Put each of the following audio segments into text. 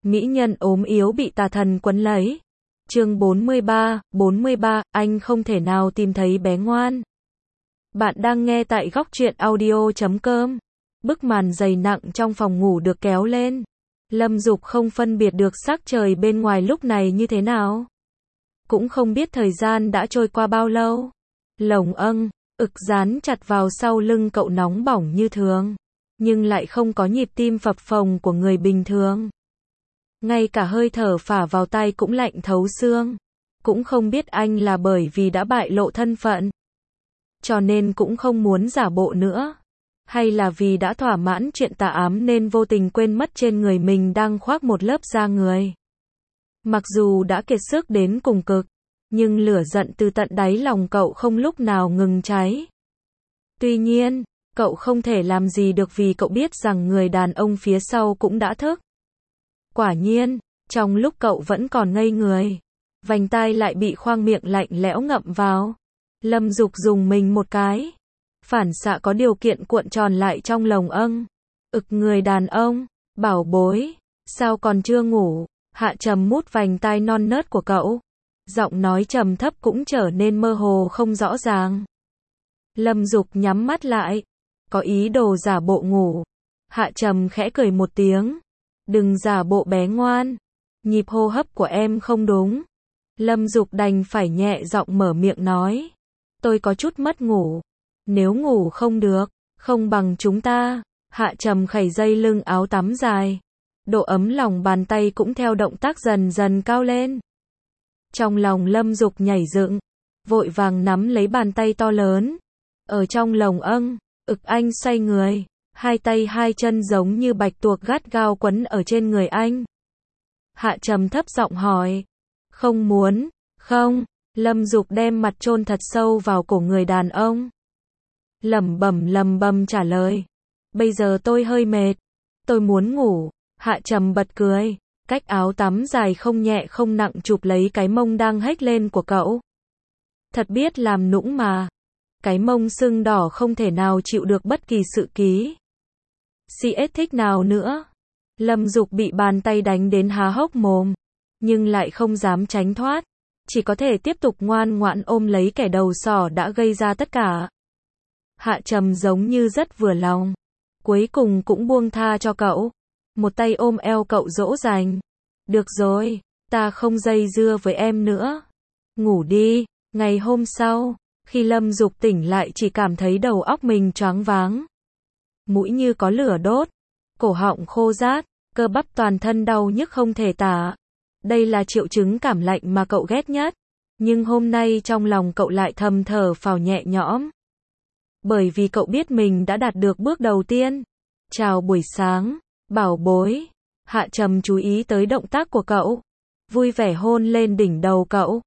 Mỹ nhân ốm yếu bị tà thần quấn lấy. Chương 43, anh không thể nào tìm thấy bé ngoan. Bạn đang nghe tại góc truyện audio.com. Bức màn dày nặng trong phòng ngủ được kéo lên. Lâm Dục không phân biệt được sắc trời bên ngoài lúc này như thế nào. Cũng không biết thời gian đã trôi qua bao lâu. Lồng ực dán chặt vào sau lưng cậu nóng bỏng như thường. Nhưng lại không có nhịp tim phập phồng của người bình thường. Ngay cả hơi thở phả vào tai cũng lạnh thấu xương. Cũng không biết anh là bởi vì đã bại lộ thân phận, cho nên cũng không muốn giả bộ nữa. Hay là vì đã thỏa mãn chuyện tà ám nên vô tình quên mất trên người mình đang khoác một lớp da người. Mặc dù đã kiệt sức đến cùng cực, nhưng lửa giận từ tận đáy lòng cậu không lúc nào ngừng cháy. Tuy nhiên, cậu không thể làm gì được vì cậu biết rằng người đàn ông phía sau cũng đã thức. Quả nhiên, trong lúc cậu vẫn còn ngây người, vành tai lại bị khoang miệng lạnh lẽo ngậm vào. Lâm Dục dùng mình một cái. Phản xạ có điều kiện cuộn tròn lại trong lồng người đàn ông, bảo bối, sao còn chưa ngủ? Hạ Trầm mút vành tai non nớt của cậu. Giọng nói trầm thấp cũng trở nên mơ hồ không rõ ràng. Lâm Dục nhắm mắt lại, có ý đồ giả bộ ngủ. Hạ Trầm khẽ cười một tiếng. Đừng giả bộ bé ngoan. Nhịp hô hấp của em không đúng. Lâm Dục đành phải nhẹ giọng mở miệng nói. Tôi có chút mất ngủ. Nếu ngủ không được, không bằng chúng ta. Hạ Trầm khẩy dây lưng áo tắm dài. Độ ấm lòng bàn tay cũng theo động tác dần dần cao lên. Trong lòng Lâm Dục nhảy dựng, vội vàng nắm lấy bàn tay to lớn. Ở trong lồng anh xoay người. Hai tay hai chân giống như bạch tuộc gắt gao quấn ở trên người anh. Hạ Trầm thấp giọng hỏi. Không muốn, không. Lâm Dục đem mặt chôn thật sâu vào cổ người đàn ông. Lẩm bẩm trả lời. Bây giờ tôi hơi mệt. Tôi muốn ngủ. Hạ Trầm bật cười. Cách áo tắm dài không nhẹ không nặng chụp lấy cái mông đang hếch lên của cậu. Thật biết làm nũng mà. Cái mông sưng đỏ không thể nào chịu được bất kỳ sự CS thích nào nữa. Lâm Dục bị bàn tay đánh đến há hốc mồm, nhưng lại không dám tránh thoát. Chỉ có thể tiếp tục ngoan ngoãn ôm lấy kẻ đầu sỏ đã gây ra tất cả. Hạ Trầm giống như rất vừa lòng. Cuối cùng cũng buông tha cho cậu. Một tay ôm eo cậu dỗ dành. Được rồi, ta không dây dưa với em nữa. Ngủ đi. Ngày hôm sau, khi Lâm Dục tỉnh lại chỉ cảm thấy đầu óc mình choáng váng. Mũi như có lửa đốt. Cổ họng khô rát. Cơ bắp toàn thân đau nhức không thể tả. Đây là triệu chứng cảm lạnh mà cậu ghét nhất. Nhưng hôm nay trong lòng cậu lại thầm thở phào nhẹ nhõm. Bởi vì cậu biết mình đã đạt được bước đầu tiên. Chào buổi sáng, bảo bối. Hạ Trầm chú ý tới động tác của cậu. Vui vẻ hôn lên đỉnh đầu cậu.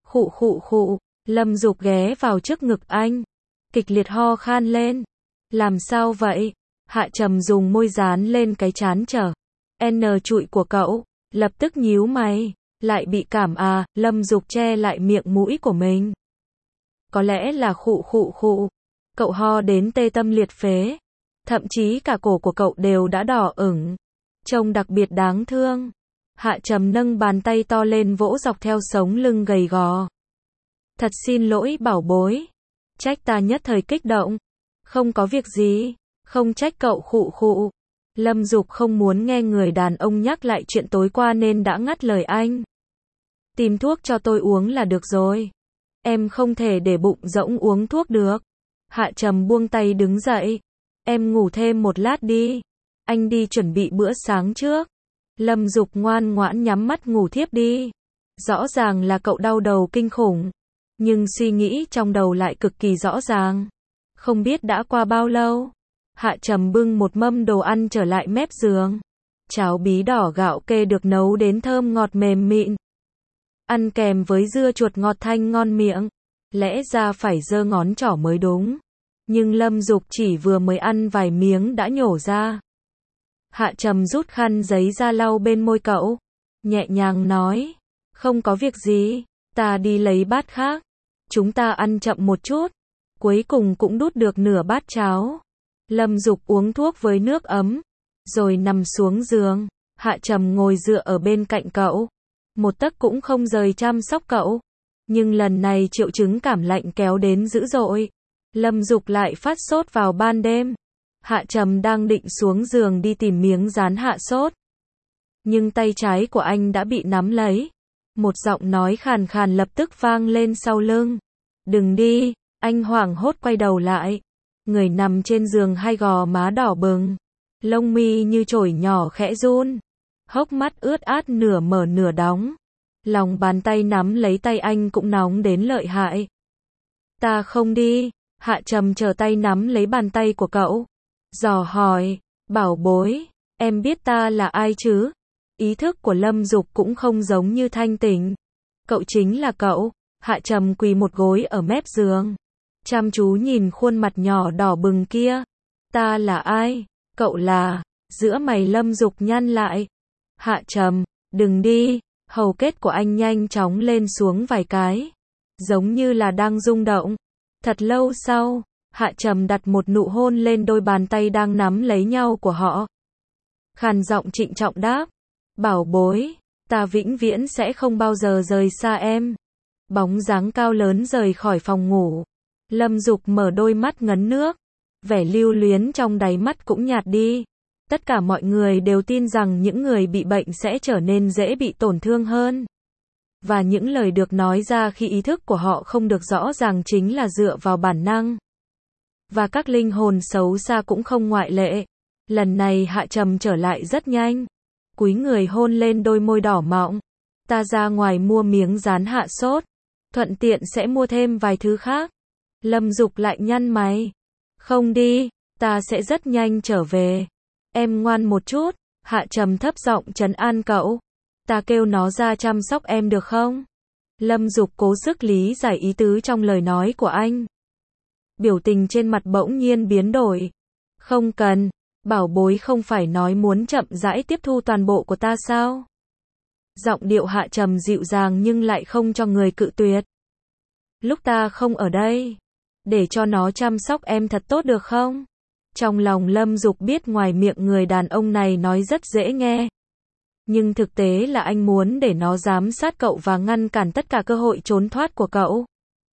Khụ. Lâm Dục ghé vào trước ngực anh. Kịch liệt ho khan lên. Làm sao vậy? Hạ Trầm dùng môi dán lên cái trán trụi của cậu. Lập tức nhíu mày. Lại bị cảm à? Lâm Dục che lại miệng mũi của mình. Có lẽ là khụ. Cậu ho đến tê tâm liệt phế. Thậm chí cả cổ của cậu đều đã đỏ ửng. Trông đặc biệt đáng thương. Hạ Trầm nâng bàn tay to lên vỗ dọc theo sống lưng gầy gò. Thật xin lỗi bảo bối. Trách ta nhất thời kích động. Không có việc gì. Không trách cậu khụ. Lâm Dục không muốn nghe người đàn ông nhắc lại chuyện tối qua nên đã ngắt lời anh. Tìm thuốc cho tôi uống là được rồi. Em không thể để bụng rỗng uống thuốc được. Hạ Trầm buông tay đứng dậy. Em ngủ thêm một lát đi. Anh đi chuẩn bị bữa sáng trước. Lâm Dục ngoan ngoãn nhắm mắt ngủ thiếp đi. Rõ ràng là cậu đau đầu kinh khủng. Nhưng suy nghĩ trong đầu lại cực kỳ rõ ràng. Không biết đã qua bao lâu. Hạ Trầm bưng một mâm đồ ăn trở lại mép giường. Cháo bí đỏ gạo kê được nấu đến thơm ngọt mềm mịn. Ăn kèm với dưa chuột ngọt thanh ngon miệng. Lẽ ra phải giơ ngón trỏ mới đúng. Nhưng Lâm Dục chỉ vừa mới ăn vài miếng đã nhổ ra. Hạ Trầm rút khăn giấy ra lau bên môi cậu. Nhẹ nhàng nói. Không có việc gì. Ta đi lấy bát khác. Chúng ta ăn chậm một chút. Cuối cùng cũng đút được nửa bát cháo. Lâm Dục uống thuốc với nước ấm. Rồi nằm xuống giường. Hạ Trầm ngồi dựa ở bên cạnh cậu, một tấc cũng không rời chăm sóc cậu. Nhưng lần này triệu chứng cảm lạnh kéo đến dữ dội. Lâm Dục lại phát sốt vào ban đêm. Hạ Trầm đang định xuống giường đi tìm miếng dán hạ sốt. Nhưng tay trái của anh đã bị nắm lấy. Một giọng nói khàn khàn lập tức vang lên sau lưng. Đừng đi, anh hoảng hốt quay đầu lại. Người nằm trên giường hai gò má đỏ bừng. Lông mi như chổi nhỏ khẽ run. Hốc mắt ướt át nửa mở nửa đóng. Lòng bàn tay nắm lấy tay anh cũng nóng đến lợi hại. Ta không đi. Hạ Trầm trở tay nắm lấy bàn tay của cậu. Dò hỏi, bảo bối, em biết ta là ai chứ? Ý thức của Lâm Dục cũng không giống như thanh tỉnh. Cậu chính là cậu. Hạ Trầm quỳ một gối ở mép giường. Chăm chú nhìn khuôn mặt nhỏ đỏ bừng kia. Ta là ai? Cậu là... Giữa mày Lâm Dục nhăn lại. Hạ Trầm, đừng đi. Hầu kết của anh nhanh chóng lên xuống vài cái. Giống như là đang rung động. Thật lâu sau, Hạ Trầm đặt một nụ hôn lên đôi bàn tay đang nắm lấy nhau của họ. Khàn giọng trịnh trọng đáp. Bảo bối, ta vĩnh viễn sẽ không bao giờ rời xa em. Bóng dáng cao lớn rời khỏi phòng ngủ. Lâm Dục mở đôi mắt ngấn nước. Vẻ lưu luyến trong đáy mắt cũng nhạt đi. Tất cả mọi người đều tin rằng những người bị bệnh sẽ trở nên dễ bị tổn thương hơn. Và những lời được nói ra khi ý thức của họ không được rõ ràng chính là dựa vào bản năng. Và các linh hồn xấu xa cũng không ngoại lệ. Lần này Hạ Trầm trở lại rất nhanh. Cúi người hôn lên đôi môi đỏ mọng. Ta ra ngoài mua miếng dán hạ sốt. Thuận tiện sẽ mua thêm vài thứ khác. Lâm Dục lại nhăn mày. Không đi, ta sẽ rất nhanh trở về. Em ngoan một chút. Hạ Trầm thấp giọng trấn an cậu. Ta kêu nó ra chăm sóc em được không? Lâm Dục cố sức lý giải ý tứ trong lời nói của anh. Biểu tình trên mặt bỗng nhiên biến đổi. Không cần, bảo bối không phải nói muốn chậm rãi tiếp thu toàn bộ của ta sao? Giọng điệu Hạ Trầm dịu dàng nhưng lại không cho người cự tuyệt. Lúc ta không ở đây, để cho nó chăm sóc em thật tốt được không? Trong lòng Lâm Dục biết ngoài miệng người đàn ông này nói rất dễ nghe. Nhưng thực tế là anh muốn để nó giám sát cậu và ngăn cản tất cả cơ hội trốn thoát của cậu.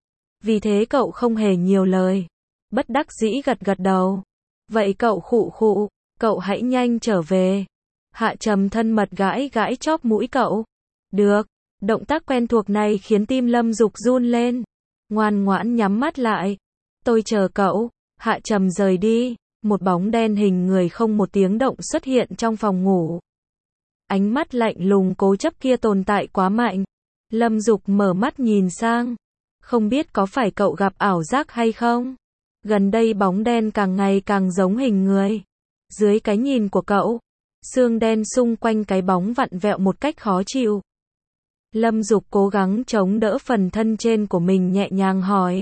Vì thế cậu không hề nhiều lời. Bất đắc dĩ gật gật đầu. Vậy cậu khụ khụ, cậu hãy nhanh trở về. Hạ Trầm thân mật gãi gãi chóp mũi cậu. Được, động tác quen thuộc này khiến tim Lâm Dục run lên. Ngoan ngoãn nhắm mắt lại. Tôi chờ cậu. Hạ Trầm rời đi. Một bóng đen hình người không một tiếng động xuất hiện trong phòng ngủ. Ánh mắt lạnh lùng cố chấp kia tồn tại quá mạnh. Lâm Dục mở mắt nhìn sang. Không biết có phải cậu gặp ảo giác hay không? Gần đây bóng đen càng ngày càng giống hình người. Dưới cái nhìn của cậu, xương đen xung quanh cái bóng vặn vẹo một cách khó chịu. Lâm Dục cố gắng chống đỡ phần thân trên của mình nhẹ nhàng hỏi.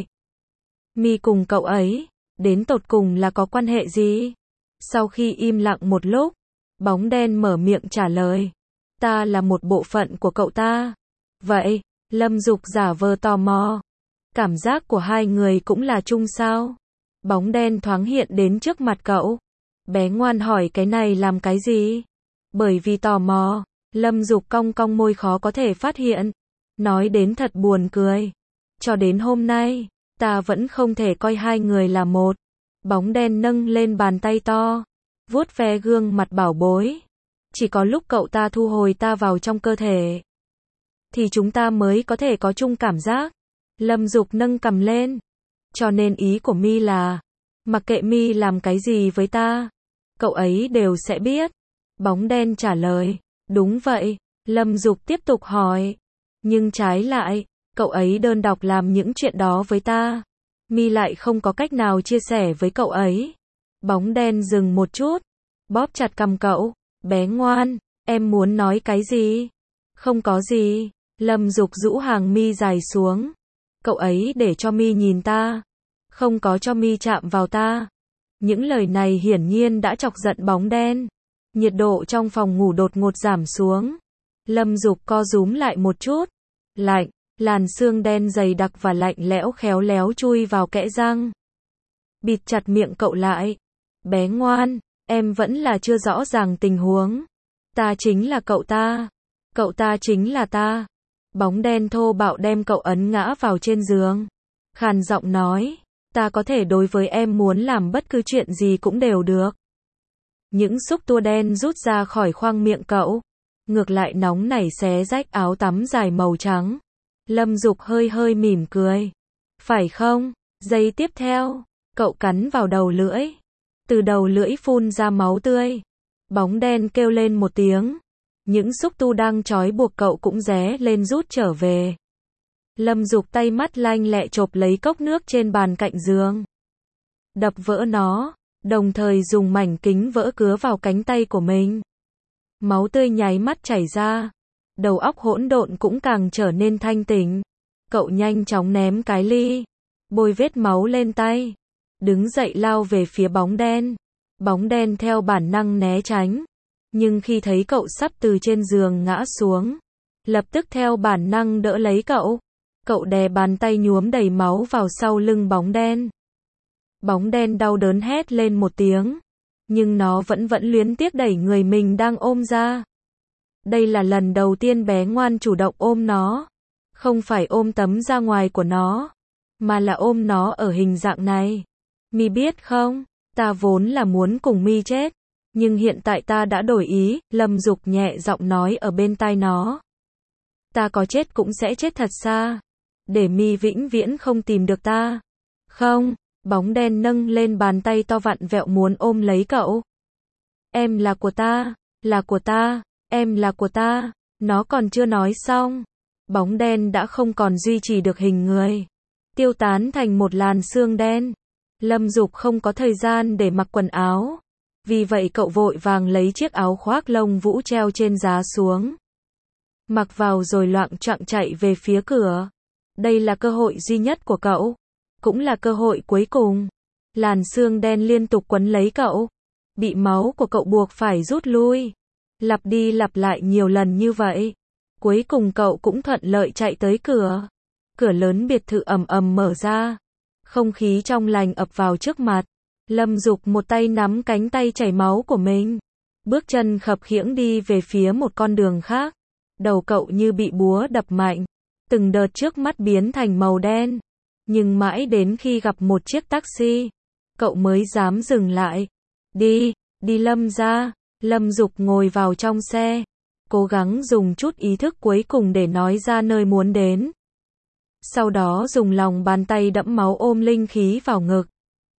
Mi cùng cậu ấy, đến tột cùng là có quan hệ gì? Sau khi im lặng một lúc, bóng đen mở miệng trả lời. Ta là một bộ phận của cậu ta. Vậy, Lâm Dục giả vờ tò mò. Cảm giác của hai người cũng là chung sao? Bóng đen thoáng hiện đến trước mặt cậu. Bé ngoan hỏi cái này làm cái gì? Bởi vì tò mò, Lâm Dục cong cong môi khó có thể phát hiện. Nói đến thật buồn cười. Cho đến hôm nay, ta vẫn không thể coi hai người là một. Bóng đen nâng lên bàn tay to, vuốt ve gương mặt bảo bối. Chỉ có lúc cậu ta thu hồi ta vào trong cơ thể, thì chúng ta mới có thể có chung cảm giác. Lâm Dục nâng cằm lên. Cho nên ý của Mi là, mặc kệ Mi làm cái gì với ta, cậu ấy đều sẽ biết. Bóng đen trả lời. Đúng vậy. Lâm Dục tiếp tục hỏi. Nhưng trái lại, cậu ấy đơn độc làm những chuyện đó với ta. Mi lại không có cách nào chia sẻ với cậu ấy. Bóng đen dừng một chút, bóp chặt cằm cậu. Bé ngoan, em muốn nói cái gì? Không có gì. Lâm Dục rũ hàng mi dài xuống. Cậu ấy để cho Mi nhìn ta, không có cho Mi chạm vào ta. Những lời này hiển nhiên đã chọc giận bóng đen. Nhiệt độ trong phòng ngủ đột ngột giảm xuống. Lâm Dục co rúm lại một chút. Lạnh, làn xương đen dày đặc và lạnh lẽo khéo léo chui vào kẽ răng. Bịt chặt miệng cậu lại. Bé ngoan, em vẫn là chưa rõ ràng tình huống. Ta chính là cậu ta. Cậu ta chính là ta. Bóng đen thô bạo đem cậu ấn ngã vào trên giường. Khàn giọng nói, ta có thể đối với em muốn làm bất cứ chuyện gì cũng đều được. Những xúc tua đen rút ra khỏi khoang miệng cậu. Ngược lại nóng nảy xé rách áo tắm dài màu trắng. Lâm Dục hơi hơi mỉm cười. Phải không? Giây tiếp theo, cậu cắn vào đầu lưỡi. Từ đầu lưỡi phun ra máu tươi. Bóng đen kêu lên một tiếng. Những xúc tu đang trói buộc cậu cũng ré lên rút trở về. Lâm Dục tay mắt lanh lẹ chộp lấy cốc nước trên bàn cạnh giường. Đập vỡ nó, đồng thời dùng mảnh kính vỡ cứa vào cánh tay của mình. Máu tươi nháy mắt chảy ra. Đầu óc hỗn độn cũng càng trở nên thanh tỉnh. Cậu nhanh chóng ném cái ly. Bôi vết máu lên tay. Đứng dậy lao về phía bóng đen. Bóng đen theo bản năng né tránh. Nhưng khi thấy cậu sắp từ trên giường ngã xuống, lập tức theo bản năng đỡ lấy cậu. Cậu đè bàn tay nhuốm đầy máu vào sau lưng bóng đen. Bóng đen đau đớn hét lên một tiếng. Nhưng nó vẫn luyến tiếc đẩy người mình đang ôm ra. Đây là lần đầu tiên bé ngoan chủ động ôm nó. Không phải ôm tấm da ngoài của nó, mà là ôm nó ở hình dạng này. Mi biết không, ta vốn là muốn cùng Mi chết. Nhưng hiện tại ta đã đổi ý, Lâm Dục nhẹ giọng nói ở bên tai nó. Ta có chết cũng sẽ chết thật xa. Để Mi vĩnh viễn không tìm được ta. Không, bóng đen nâng lên bàn tay to vặn vẹo muốn ôm lấy cậu. Em là của ta, là của ta, em là của ta. Nó còn chưa nói xong. Bóng đen đã không còn duy trì được hình người. Tiêu tán thành một làn sương đen. Lâm Dục không có thời gian để mặc quần áo. Vì vậy cậu vội vàng lấy chiếc áo khoác lông vũ treo trên giá xuống. Mặc vào rồi loạng choạng chạy về phía cửa. Đây là cơ hội duy nhất của cậu. Cũng là cơ hội cuối cùng. Làn sương đen liên tục quấn lấy cậu. Bị máu của cậu buộc phải rút lui. Lặp đi lặp lại nhiều lần như vậy. Cuối cùng cậu cũng thuận lợi chạy tới cửa. Cửa lớn biệt thự ầm ầm mở ra. Không khí trong lành ập vào trước mặt. Lâm Dục một tay nắm cánh tay chảy máu của mình. Bước chân khập khiễng đi về phía một con đường khác. Đầu cậu như bị búa đập mạnh. Từng đợt trước mắt biến thành màu đen. Nhưng mãi đến khi gặp một chiếc taxi, cậu mới dám dừng lại. Đi, đi Lâm ra. Lâm Dục ngồi vào trong xe. Cố gắng dùng chút ý thức cuối cùng để nói ra nơi muốn đến. Sau đó dùng lòng bàn tay đẫm máu ôm linh khí vào ngực.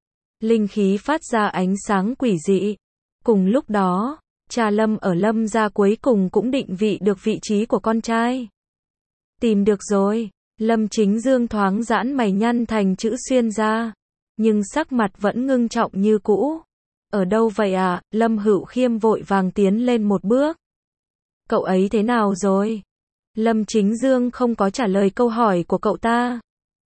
Linh khí phát ra ánh sáng quỷ dị. Cùng lúc đó, cha Lâm ở Lâm gia cuối cùng cũng định vị được vị trí của con trai. Tìm được rồi. Lâm Chính Dương thoáng giãn mày nhăn thành chữ xuyên ra. Nhưng sắc mặt vẫn ngưng trọng như cũ. Ở đâu vậy ạ? Lâm Hữu Khiêm vội vàng tiến lên một bước. Cậu ấy thế nào rồi? Lâm Chính Dương không có trả lời câu hỏi của cậu ta.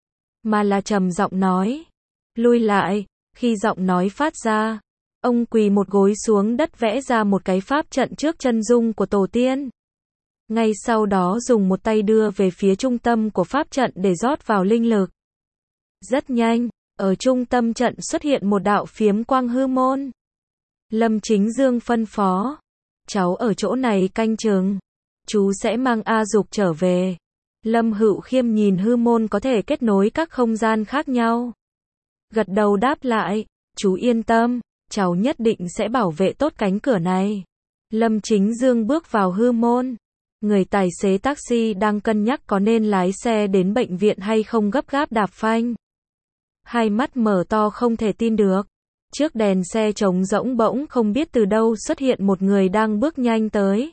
Mà là trầm giọng nói. Lui lại. Khi giọng nói phát ra, ông quỳ một gối xuống đất vẽ ra một cái pháp trận trước chân dung của tổ tiên. Ngay sau đó dùng một tay đưa về phía trung tâm của pháp trận để rót vào linh lực. Rất nhanh, ở trung tâm trận xuất hiện một đạo phiếm quang hư môn. Lâm Chính Dương phân phó. Cháu ở chỗ này canh chừng. Chú sẽ mang A Dục trở về. Lâm Hữu Khiêm nhìn hư môn có thể kết nối các không gian khác nhau. Gật đầu đáp lại. Chú yên tâm, cháu nhất định sẽ bảo vệ tốt cánh cửa này. Lâm Chính Dương bước vào hư môn. Người tài xế taxi đang cân nhắc có nên lái xe đến bệnh viện hay không gấp gáp đạp phanh. Hai mắt mở to không thể tin được. Trước đèn xe trống rỗng bỗng không biết từ đâu xuất hiện một người đang bước nhanh tới.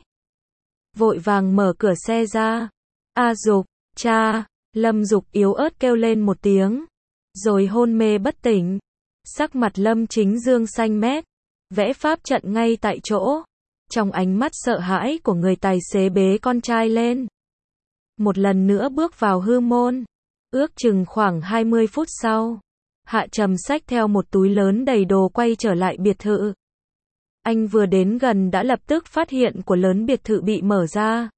Vội vàng mở cửa xe ra. A Dục, cha. Lâm Dục yếu ớt kêu lên một tiếng. Rồi hôn mê bất tỉnh. Sắc mặt Lâm Chính Dương xanh mét. Vẽ pháp trận ngay tại chỗ. Trong ánh mắt sợ hãi của người tài xế bế con trai lên. Một lần nữa bước vào hư môn. Ước chừng khoảng 20 phút sau. Hạ Trầm xách theo một túi lớn đầy đồ quay trở lại biệt thự. Anh vừa đến gần đã lập tức phát hiện của lớn biệt thự bị mở ra.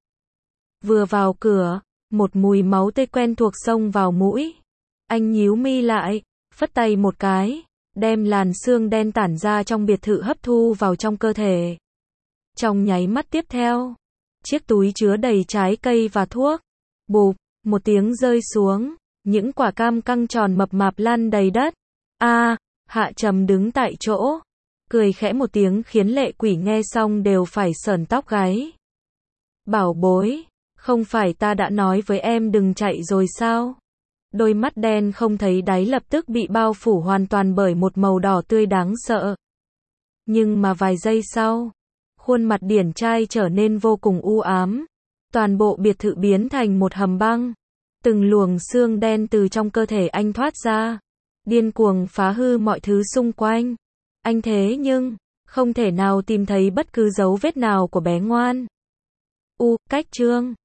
Vừa vào cửa, một mùi máu tươi quen thuộc xông vào mũi. Anh nhíu mi lại, phất tay một cái, đem làn sương đen tản ra trong biệt thự hấp thu vào trong cơ thể. Trong nháy mắt tiếp theo, chiếc túi chứa đầy trái cây và thuốc, bụp, một tiếng rơi xuống, những quả cam căng tròn mập mạp lăn đầy đất. Hạ Trầm đứng tại chỗ, cười khẽ một tiếng khiến Lệ Quỷ nghe xong đều phải sởn tóc gáy. Bảo bối, không phải ta đã nói với em đừng chạy rồi sao? Đôi mắt đen không thấy đáy lập tức bị bao phủ hoàn toàn bởi một màu đỏ tươi đáng sợ. Nhưng mà vài giây sau, khuôn mặt điển trai trở nên vô cùng u ám. Toàn bộ biệt thự biến thành một hầm băng. Từng luồng xương đen từ trong cơ thể anh thoát ra, điên cuồng phá hư mọi thứ xung quanh. Anh thế nhưng không thể nào tìm thấy bất cứ dấu vết nào của bé ngoan. Cách chương